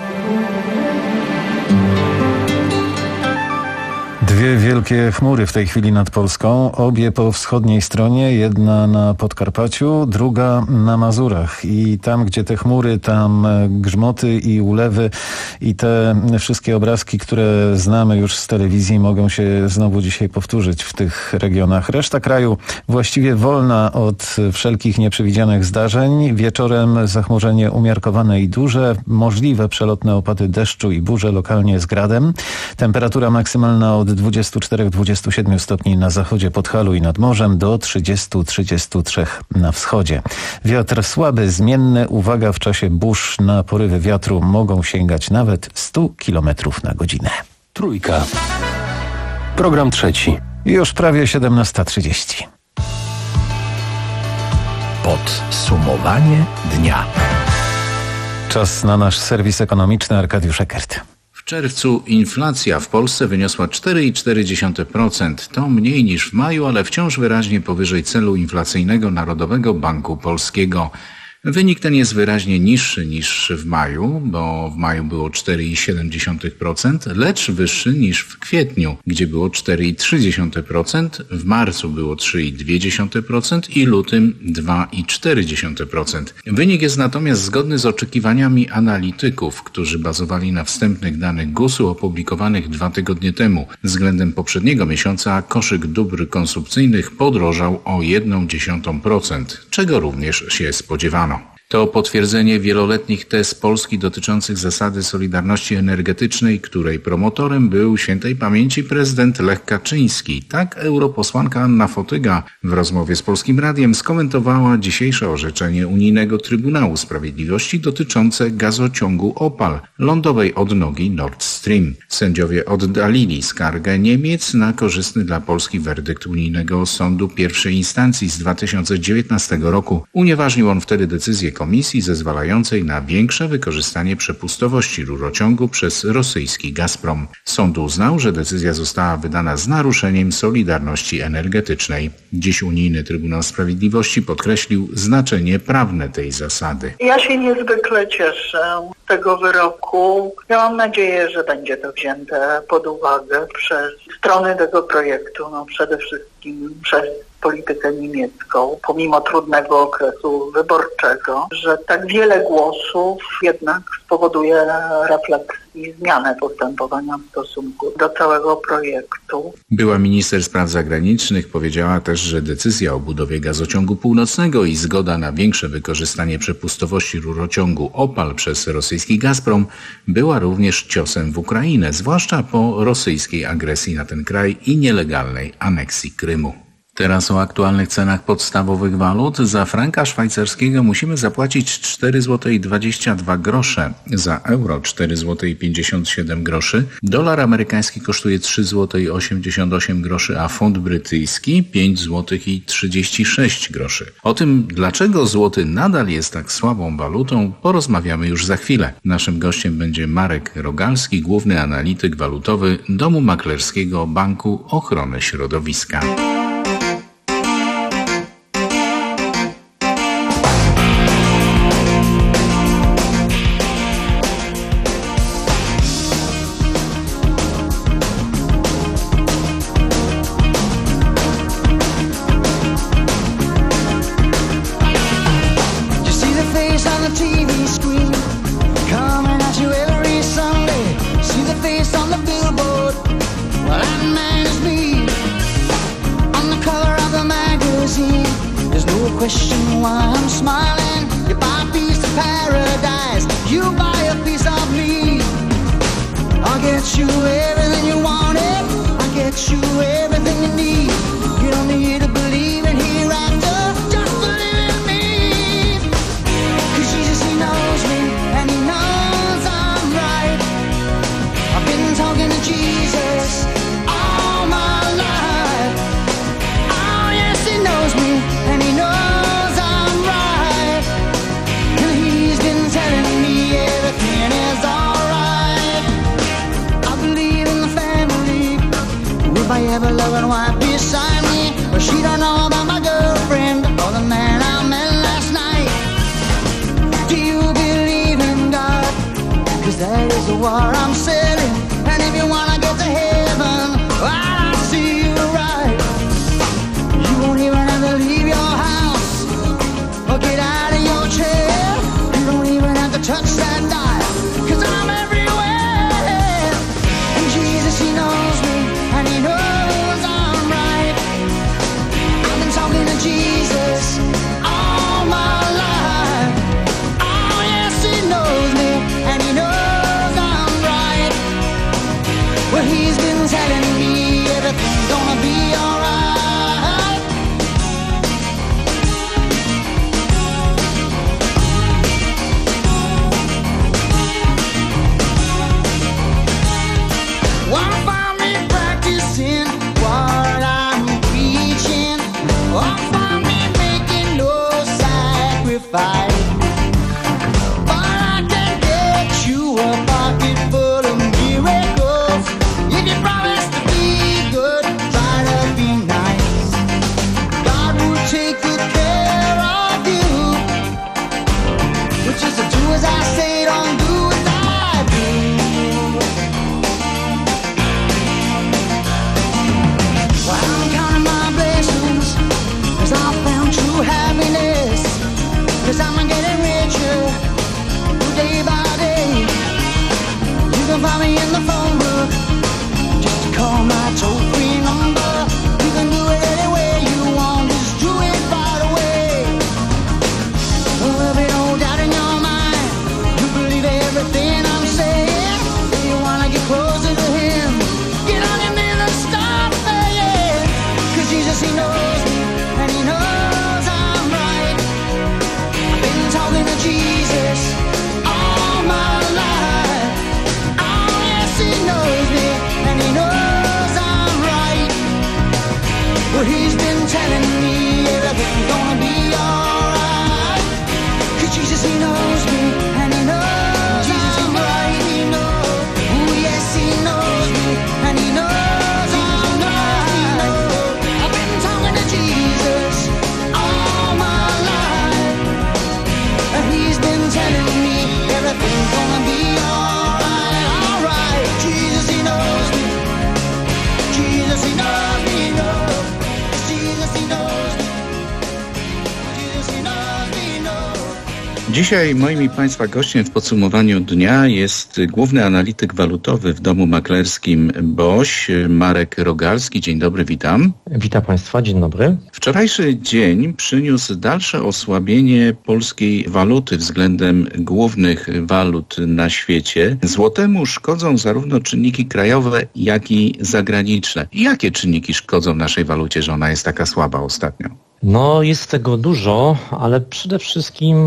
Dwie wielkie chmury w tej chwili nad Polską, obie po wschodniej stronie, jedna na Podkarpaciu, druga na Mazurach. I tam, gdzie te chmury, tam grzmoty i ulewy i te wszystkie obrazki, które znamy już z telewizji, mogą się znowu dzisiaj powtórzyć w tych regionach. Reszta kraju właściwie wolna od wszelkich nieprzewidzianych zdarzeń. Wieczorem zachmurzenie umiarkowane i duże, możliwe przelotne opady deszczu i burze, lokalnie z gradem. Temperatura maksymalna od dwudziestu czterech do dwudziestu siedmiu stopni na zachodzie Podhalu i nad morzem do trzydziestu do trzydziestu trzech na wschodzie. Wiatr słaby, zmienny. Uwaga, w czasie burz na porywy wiatru mogą sięgać nawet stu kilometrów na godzinę. Trójka. Program trzeci. Już prawie siedemnasta trzydzieści. Podsumowanie dnia. Czas na nasz serwis ekonomiczny. Arkadiusz Eckert. W czerwcu inflacja w Polsce wyniosła cztery przecinek cztery procent. To mniej niż w maju, ale wciąż wyraźnie powyżej celu inflacyjnego Narodowego Banku Polskiego. Wynik ten jest wyraźnie niższy niż w maju, bo w maju było cztery przecinek siedem procent, lecz wyższy niż w kwietniu, gdzie było cztery przecinek trzy procent, w marcu było trzy przecinek dwa procent i lutym dwa przecinek cztery procent. Wynik jest natomiast zgodny z oczekiwaniami analityków, którzy bazowali na wstępnych danych gusu opublikowanych dwa tygodnie temu. Względem poprzedniego miesiąca koszyk dóbr konsumpcyjnych podrożał o jeden przecinek jeden procent, czego również się spodziewano. To potwierdzenie wieloletnich tez Polski dotyczących zasady solidarności energetycznej, której promotorem był świętej pamięci prezydent Lech Kaczyński. Tak europosłanka Anna Fotyga w rozmowie z Polskim Radiem skomentowała dzisiejsze orzeczenie Unijnego Trybunału Sprawiedliwości dotyczące gazociągu Opal, lądowej odnogi Nord Stream. Sędziowie oddalili skargę Niemiec na korzystny dla Polski werdykt Unijnego Sądu pierwszej instancji z dwa tysiące dziewiętnastego roku. Unieważnił on wtedy decyzję komisji zezwalającej na większe wykorzystanie przepustowości rurociągu przez rosyjski Gazprom. Sąd uznał, że decyzja została wydana z naruszeniem solidarności energetycznej. Dziś Unijny Trybunał Sprawiedliwości podkreślił znaczenie prawne tej zasady. Ja się niezwykle cieszę z tego wyroku. Ja mam nadzieję, że będzie to wzięte pod uwagę przez strony tego projektu, no przede wszystkim przez politykę niemiecką, pomimo trudnego okresu wyborczego, że tak wiele głosów jednak spowoduje refleksję i zmianę postępowania w stosunku do całego projektu. Była minister spraw zagranicznych powiedziała też, że decyzja o budowie gazociągu północnego i zgoda na większe wykorzystanie przepustowości rurociągu Opal przez rosyjski Gazprom była również ciosem w Ukrainę, zwłaszcza po rosyjskiej agresji na ten kraj i nielegalnej aneksji Krymu. Teraz o aktualnych cenach podstawowych walut. Za franka szwajcarskiego musimy zapłacić cztery złote dwadzieścia dwa grosze, za euro cztery złote pięćdziesiąt siedem groszy, dolar amerykański kosztuje trzy złote osiemdziesiąt osiem groszy, a funt brytyjski pięć złotych trzydzieści sześć groszy. O tym, dlaczego złoty nadal jest tak słabą walutą, porozmawiamy już za chwilę. Naszym gościem będzie Marek Rogalski, główny analityk walutowy Domu Maklerskiego Banku Ochrony Środowiska. And he knows me, and he knows I'm right. Dzisiaj moim i Państwa gościem w podsumowaniu dnia jest główny analityk walutowy w domu maklerskim B O Ś, Marek Rogalski. Dzień dobry, witam. Witam Państwa, dzień dobry. Wczorajszy dzień przyniósł dalsze osłabienie polskiej waluty względem głównych walut na świecie. Złotemu szkodzą zarówno czynniki krajowe, jak i zagraniczne. Jakie czynniki szkodzą naszej walucie, że ona jest taka słaba ostatnio? No jest tego dużo, ale przede wszystkim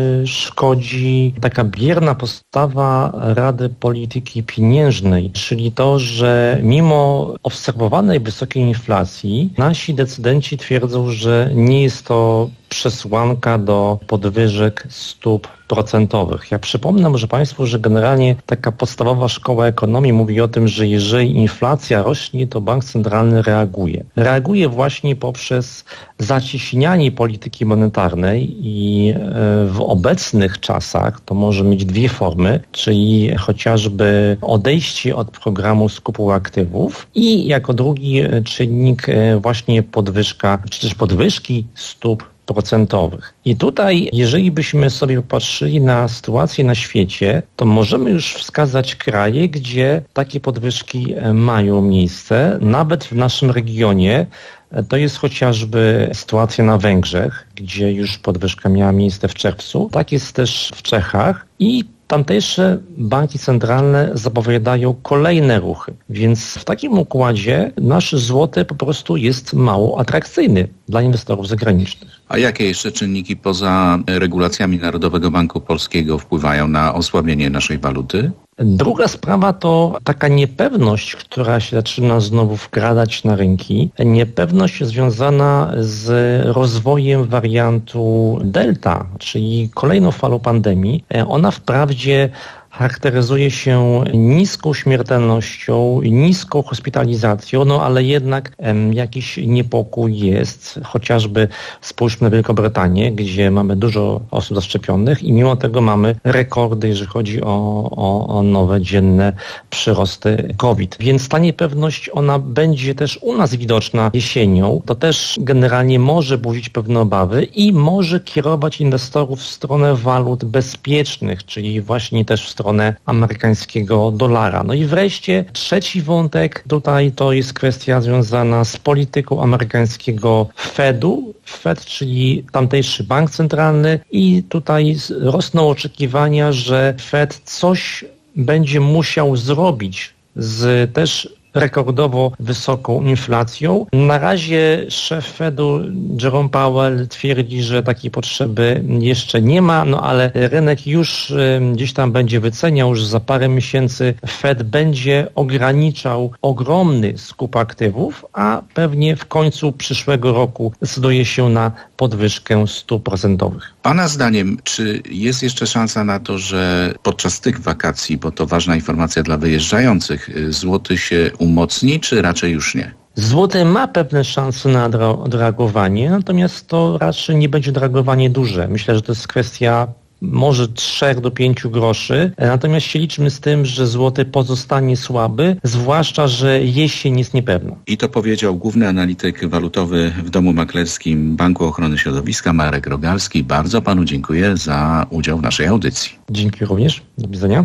szkodzi taka bierna postawa Rady Polityki Pieniężnej, czyli to, że mimo obserwowanej wysokiej inflacji nasi decydenci twierdzą, że nie jest to przesłanka do podwyżek stóp procentowych. Ja przypomnę może Państwu, że generalnie taka podstawowa szkoła ekonomii mówi o tym, że jeżeli inflacja rośnie, to bank centralny reaguje. Reaguje właśnie poprzez zacieśnianie polityki monetarnej i w obecnych czasach to może mieć dwie formy, czyli chociażby odejście od programu skupu aktywów i jako drugi czynnik właśnie podwyżka, czy też podwyżki stóp procentowych. I tutaj, jeżeli byśmy sobie popatrzyli na sytuację na świecie, to możemy już wskazać kraje, gdzie takie podwyżki mają miejsce. Nawet w naszym regionie to jest chociażby sytuacja na Węgrzech, gdzie już podwyżka miała miejsce w czerwcu. Tak jest też w Czechach i tamtejsze banki centralne zapowiadają kolejne ruchy, więc w takim układzie nasz złoty po prostu jest mało atrakcyjny dla inwestorów zagranicznych. A jakie jeszcze czynniki poza regulacjami Narodowego Banku Polskiego wpływają na osłabienie naszej waluty? Druga sprawa to taka niepewność, która się zaczyna znowu wkradać na rynki. Niepewność związana z rozwojem wariantu Delta, czyli kolejną falą pandemii. Ona wprawdzie charakteryzuje się niską śmiertelnością, niską hospitalizacją, no ale jednak em, jakiś niepokój jest, chociażby spójrzmy na Wielkobrytanię, gdzie mamy dużo osób zaszczepionych i mimo tego mamy rekordy, jeżeli chodzi o, o, o nowe dzienne przyrosty COVID. Więc ta niepewność, ona będzie też u nas widoczna jesienią. To też generalnie może budzić pewne obawy i może kierować inwestorów w stronę walut bezpiecznych, czyli właśnie też w stronę amerykańskiego dolara. No i wreszcie trzeci wątek tutaj to jest kwestia związana z polityką amerykańskiego Fedu. Fed, czyli tamtejszy bank centralny i tutaj rosną oczekiwania, że Fed coś będzie musiał zrobić z też rekordowo wysoką inflacją. Na razie szef Fedu Jerome Powell twierdzi, że takiej potrzeby jeszcze nie ma, no ale rynek już gdzieś tam będzie wyceniał, że za parę miesięcy Fed będzie ograniczał ogromny skup aktywów, a pewnie w końcu przyszłego roku zdecyduje się na podwyżkę stóp procentowych. Pana zdaniem, czy jest jeszcze szansa na to, że podczas tych wakacji, bo to ważna informacja dla wyjeżdżających, złoty się umocni, czy raczej już nie? Złoty ma pewne szanse na odreagowanie, natomiast to raczej nie będzie odreagowanie duże. Myślę, że to jest kwestia może trzech do pięciu groszy, natomiast się liczmy z tym, że złoty pozostanie słaby, zwłaszcza, że jesień jest niepewna. I to powiedział główny analityk walutowy w domu maklerskim Banku Ochrony Środowiska Marek Rogalski. Bardzo panu dziękuję za udział w naszej audycji. Dziękuję również. Do widzenia.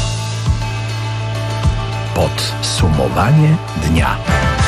Podsumowanie dnia.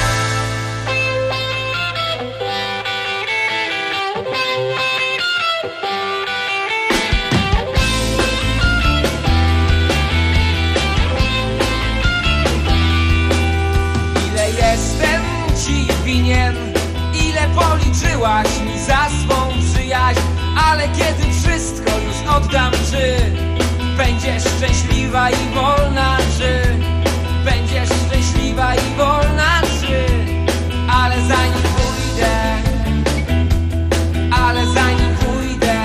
Ile policzyłaś mi za swą przyjaźń, ale kiedy wszystko już oddam, czy będziesz szczęśliwa i wolna, czy będziesz szczęśliwa i wolna, czy ale zanim pójdę, ale zanim pójdę,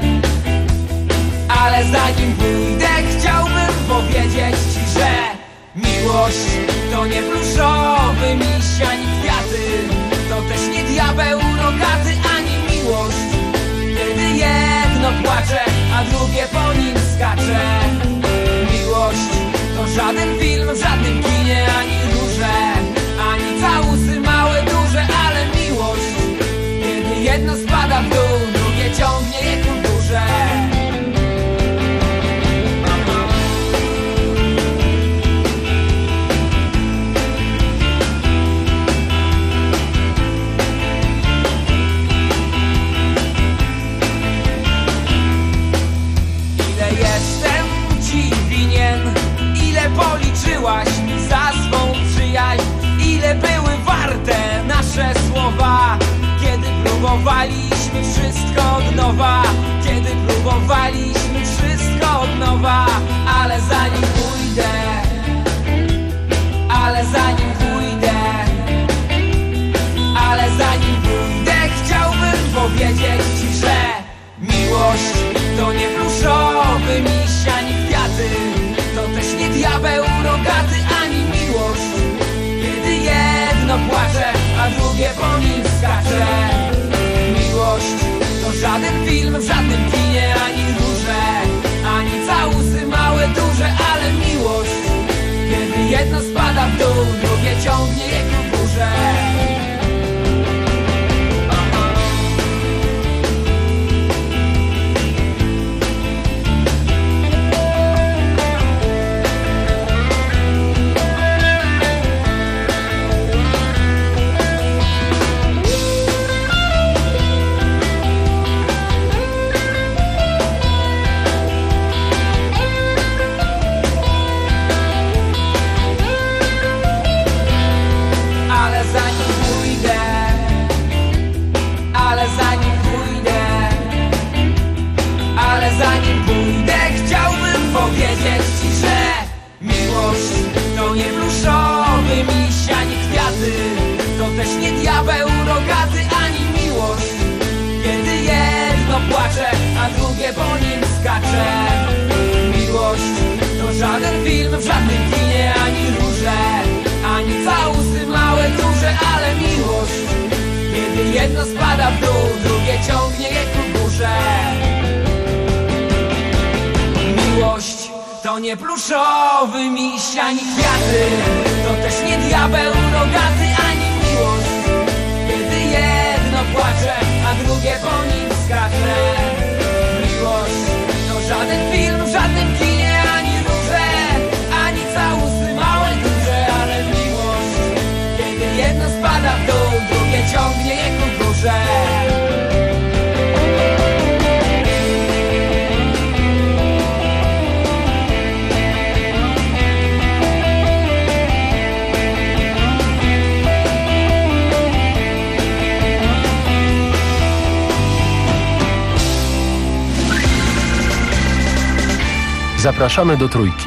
ale zanim pójdę, chciałbym powiedzieć ci, że miłość to nie pluszowy miś ani kwiaty, to też nie diabeł rogaty, ani miłość, kiedy jedno płacze, a drugie po nim skacze. Miłość to żaden film w żadnym kinie, ani róże, ani całusy małe, duże, ale miłość, kiedy jedno spada w dół, drugie ciągle próbowaliśmy wszystko od nowa, kiedy próbowaliśmy wszystko od nowa. Ale zanim pójdę, ale zanim pójdę, ale zanim pójdę, chciałbym powiedzieć ci, że miłość to nie pluszowy miś ani kwiaty, to też nie diabeł rogaty ani miłość, kiedy jedno płacze, a drugie po nim skacze. Miłość to żaden film w żadnym kinie, ani róże, ani całusy małe, duże, ale miłość, kiedy jedno spada w dół, drugie ciągnie je ku górze. Powiedzieć ci, że miłość to nie pluszowy miś ani kwiaty, to też nie diabeł rogaty ani miłość, kiedy jedno płacze, a drugie po nim skacze. Miłość to żaden film w żadnym kinie, ani róże, ani całusy małe, duże, ale miłość, kiedy jedno spada w dół, drugie ciągnie je ku górze. Miłość to nie pluszowy miś ani kwiaty, to też nie diabeł rogaty ani miłość, kiedy jedno płacze, a drugie po nim skacze. Miłość to żaden film w żadnym kinie, ani róże, ani całusy małe, duże, ale miłość, kiedy jedno spada w dół, drugie ciągnie je ku górze. Zapraszamy do Trójki.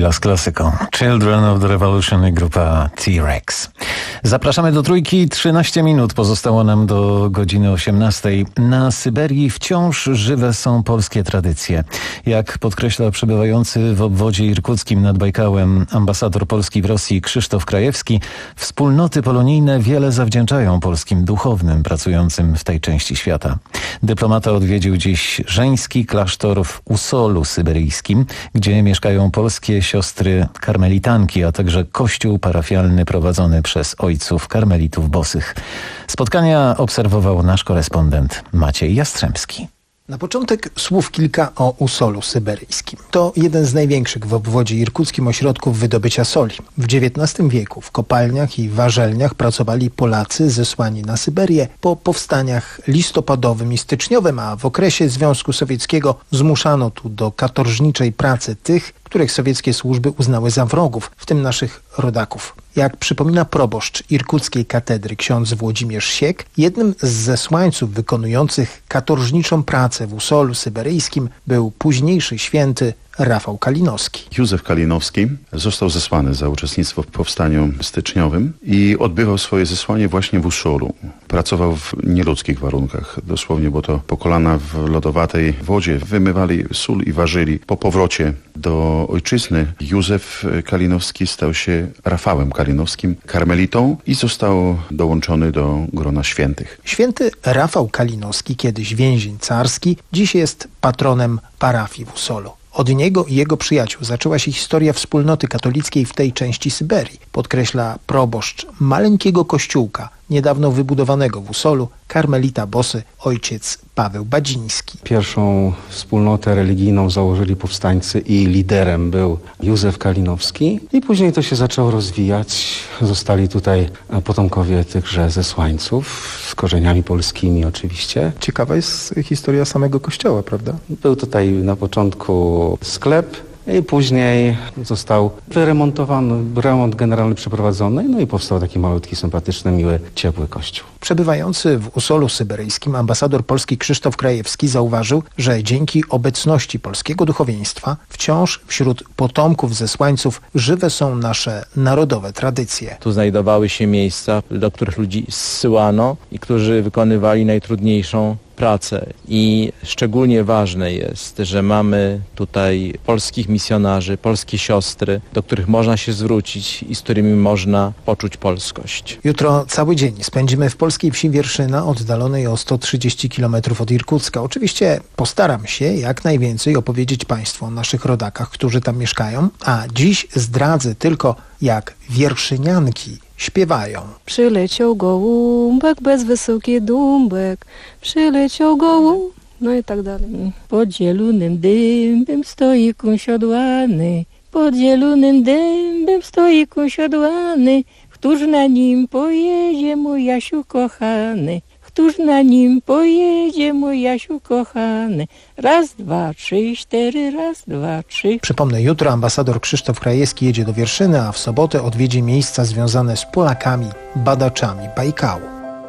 chwila z klasyką. Children of the Revolution i grupa T-Rex. Zapraszamy do Trójki. trzynaście minut pozostało nam do godziny osiemnastej. Na Syberii wciąż żywe są polskie tradycje. Jak podkreśla przebywający w obwodzie irkuckim nad Bajkałem ambasador Polski w Rosji Krzysztof Krajewski, wspólnoty polonijne wiele zawdzięczają polskim duchownym pracującym w tej części świata. Dyplomata odwiedził dziś żeński klasztor w Usolu syberyjskim, gdzie mieszkają polskie siostry karmelitanki, a także kościół parafialny prowadzony przez ojców karmelitów bosych. Spotkania obserwował nasz korespondent Maciej Jastrzębski. Na początek słów kilka o Usolu syberyjskim. To jeden z największych w obwodzie irkuckim ośrodków wydobycia soli. W dziewiętnastym wieku w kopalniach i warzelniach pracowali Polacy zesłani na Syberię po powstaniach listopadowym i styczniowym, a w okresie Związku Sowieckiego zmuszano tu do katorżniczej pracy tych, których sowieckie służby uznały za wrogów, w tym naszych rodaków. Jak przypomina proboszcz irkuckiej katedry ksiądz Włodzimierz Siek, jednym z zesłańców wykonujących katorżniczą pracę w Usolu syberyjskim był późniejszy święty Rafał Kalinowski. Józef Kalinowski został zesłany za uczestnictwo w powstaniu styczniowym i odbywał swoje zesłanie właśnie w Usolu. Pracował w nieludzkich warunkach, dosłownie, bo to po kolana w lodowatej wodzie wymywali sól i ważyli. Po powrocie do ojczyzny Józef Kalinowski stał się Rafałem Kalinowskim, karmelitą i został dołączony do grona świętych. Święty Rafał Kalinowski, kiedyś więzień carski, dziś jest patronem parafii w Usolu. Od niego i jego przyjaciół zaczęła się historia wspólnoty katolickiej w tej części Syberii, podkreśla proboszcz maleńkiego kościółka, niedawno wybudowanego w Usolu, karmelita bosy ojciec Paweł Badziński. Pierwszą wspólnotę religijną założyli powstańcy i liderem był Józef Kalinowski i później to się zaczęło rozwijać. Zostali tutaj potomkowie tychże zesłańców z korzeniami polskimi oczywiście. Ciekawa jest historia samego kościoła, prawda? Był tutaj na początku sklep i później został wyremontowany, remont generalny przeprowadzony, no i powstał taki malutki, sympatyczny, miły, ciepły kościół. Przebywający w Usolu syberyjskim ambasador Polski Krzysztof Krajewski zauważył, że dzięki obecności polskiego duchowieństwa wciąż wśród potomków zesłańców żywe są nasze narodowe tradycje. Tu znajdowały się miejsca, do których ludzi zsyłano i którzy wykonywali najtrudniejszą pracę. I szczególnie ważne jest, że mamy tutaj polskich misjonarzy, polskie siostry, do których można się zwrócić i z którymi można poczuć polskość. Jutro cały dzień spędzimy w polskiej wsi Wierszyna, oddalonej o sto trzydzieści kilometrów od Irkucka. Oczywiście postaram się jak najwięcej opowiedzieć Państwu o naszych rodakach, którzy tam mieszkają, a dziś zdradzę tylko, jak wierszynianki śpiewają. Przyleciał gołąbek bez wysoki dąbek, przyleciał gołąbek, no i tak dalej. Pod zielonym dębem stoi kuń siodłany, pod zielonym dębem stoi kuń siodłany, któż na nim pojedzie, mój Jasiu kochany, któż na nim pojedzie, mój Jasiu kochany. Raz, dwa, trzy, cztery, raz, dwa, trzy. Przypomnę, jutro ambasador Krzysztof Krajewski jedzie do Wierszyny, a w sobotę odwiedzi miejsca związane z Polakami, badaczami Bajkału.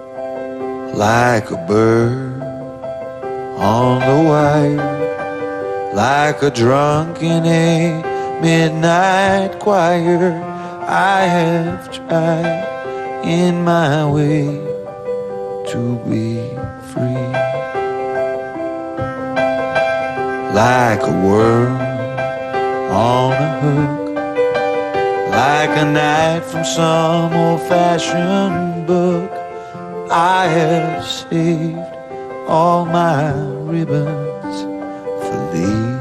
Like a bird on the wire, like a drunk in a midnight choir, I have tried in my way to be free. Like a worm on a hook, like a knight from some old-fashioned book, I have saved all my ribbons for thee.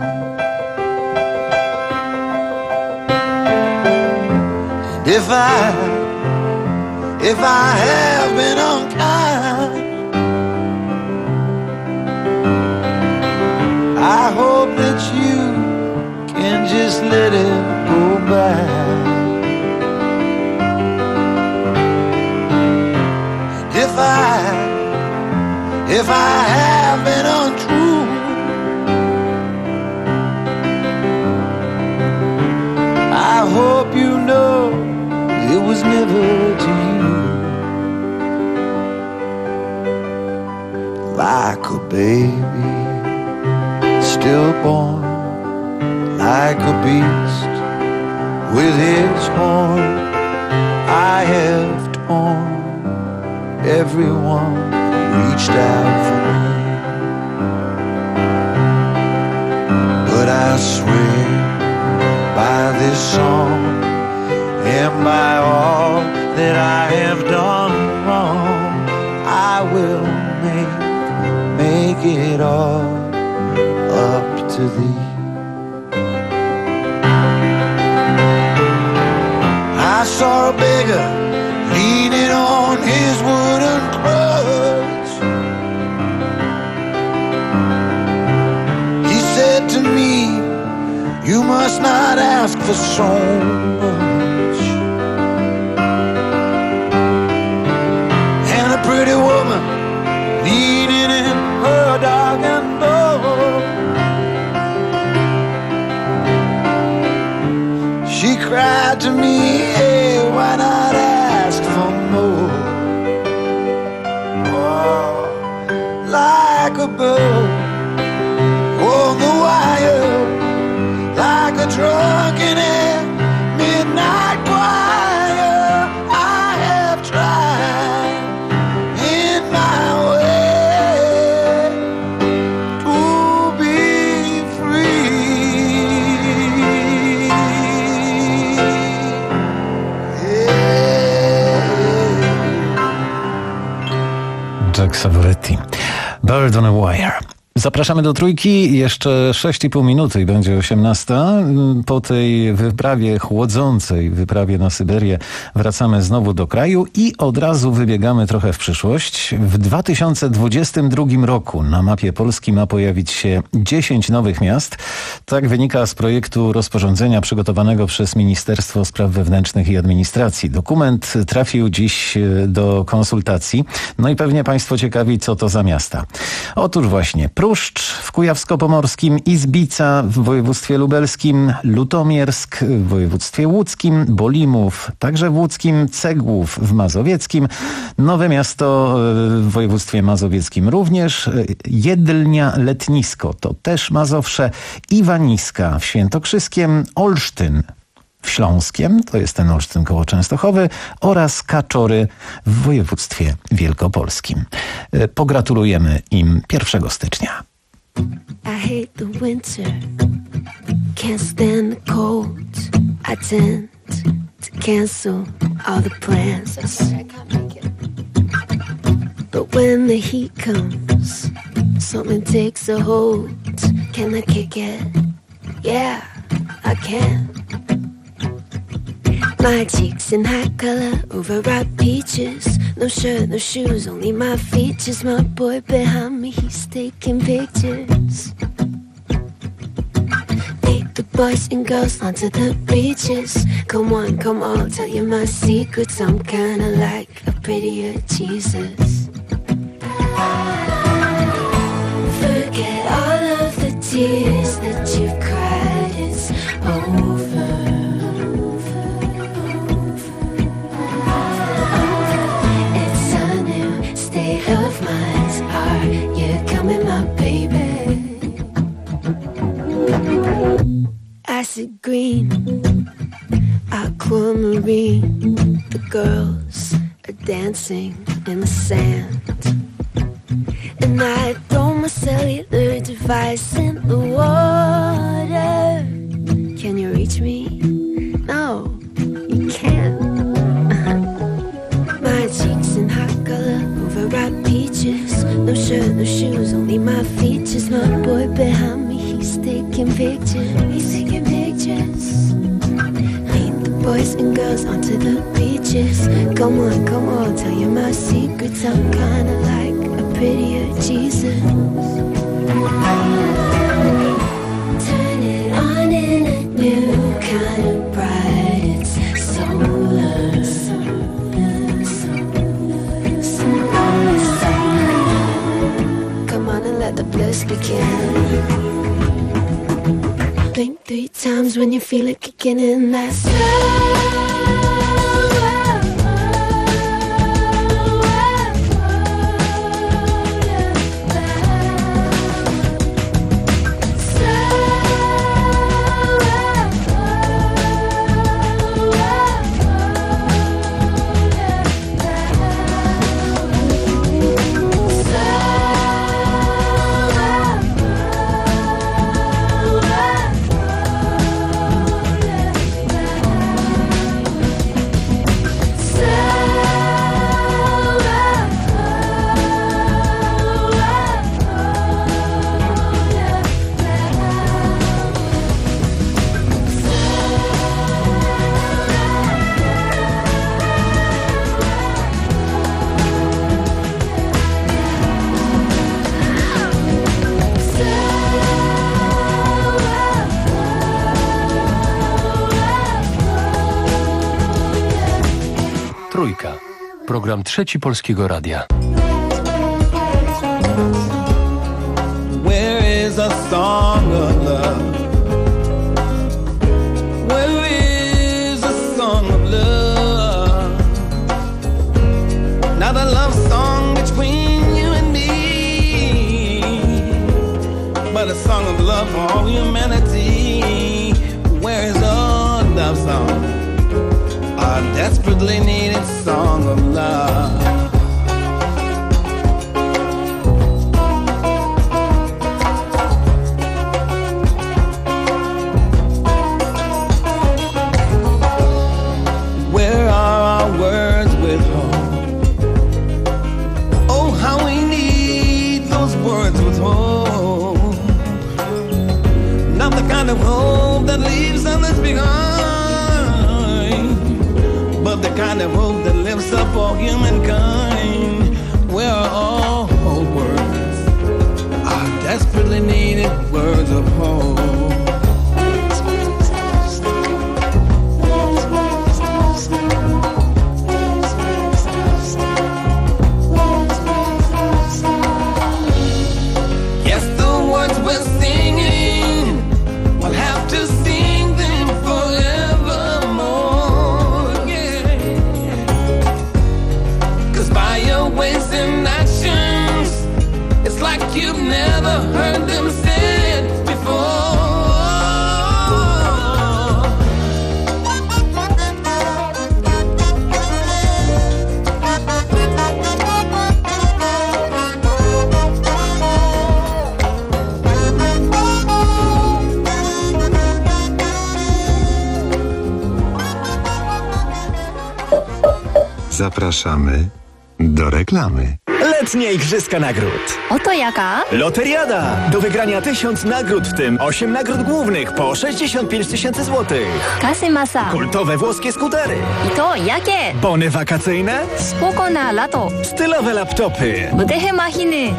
And if I, if I have been unkind, I hope that you can just let it go by. And if I, if I have been untrue, I hope you know it was never to you. Like a baby stillborn, like a beast with its horn. I have torn. Everyone reached out for me, but I swear by this song and by all that I have done wrong, I will make, make it all up to thee. I saw a beggar leaning on his wooden crutch. He said to me, you must not ask for so much. And a pretty woman leaning in her darkened door, she cried to me, hey, why not ask for more? Oh, like a bird on the wire, like a drunken midnight choir. I have tried in my way to be free. Jack Savoretti, Bird on a Wire. Zapraszamy do Trójki, jeszcze sześć i pół minuty i będzie osiemnasta. Po tej wyprawie chłodzącej, wyprawie na Syberię wracamy znowu do kraju i od razu wybiegamy trochę w przyszłość. W dwa tysiące dwudziestym drugim roku na mapie Polski ma pojawić się dziesięć nowych miast. Tak wynika z projektu rozporządzenia przygotowanego przez Ministerstwo Spraw Wewnętrznych i Administracji. Dokument trafił dziś do konsultacji. No i pewnie Państwo ciekawi, co to za miasta. Otóż właśnie Pruszcz w Kujawsko-Pomorskim, Izbica w województwie lubelskim, Lutomiersk w województwie łódzkim, Bolimów także w łódzkim, Cegłów w mazowieckim, Nowe Miasto w województwie mazowieckim również, Jedlnia Letnisko to też Mazowsze, Iwaniska w Świętokrzyskiem, Olsztyn w Śląskiem, to jest ten Olsztyn koło Częstochowy, oraz Kaczory w województwie wielkopolskim. Pogratulujemy im pierwszego stycznia. I hate the winter, can't stand the cold. I tend to cancel all the plans. I say I can't make it. But when the heat comes, something takes a hold. Can I kick it? Yeah, I can. My cheeks in high color, overripe peaches. No shirt, no shoes, only my features. My boy behind me, he's taking pictures. Take the boys and girls onto the beaches. Come on, come on, I'll tell you my secrets. I'm kinda like a prettier Jesus. Forget all of the tears that you've cried, it's over. Of mine, are you coming, my baby? Acid green, aquamarine. The girls are dancing in the sand, and I throw my cellular device in the water. Can you reach me? No, you can't. My cheeks in hot color, overripe peaches. No shirt, no shoes, only my features. My boy behind me, he's taking pictures. He's taking pictures. Meet the boys and girls onto the beaches. Come on, come on, tell you my secrets. I'm kinda like a prettier Jesus. Turn it on in a new kind of bright. It's solar. Let the bliss begin. Blink three times when you feel it kicking in. That slow. Trójka. Program Trzeci Polskiego Radia. Where is a song of love? Where is a song of love? Not a love song between you and me, but a song of love for all humanity. Where is a love song? A desperately needed song of love. Where are our words with hope? Oh, how we need those words with hope. Not the kind of hope that leaves others behind, but the kind of hope that lifts up all humankind. Where are all hope words? Our desperately needed words of hope. Yes, the words we're singing, we'll have to sing them forevermore. Yeah. 'Cause by your ways and actions, it's like you've never heard them said before. Zapraszamy do reklamy. Letnie Igrzyska Nagród. Oto jaka? Loteriada. Do wygrania tysiąc nagród, w tym osiem nagród głównych po sześćdziesiąt pięć tysięcy złotych. Kasy masa. Kultowe włoskie skutery. I to jakie? Bony wakacyjne. Spoko na lato. Stylowe laptopy. Budychy machiny.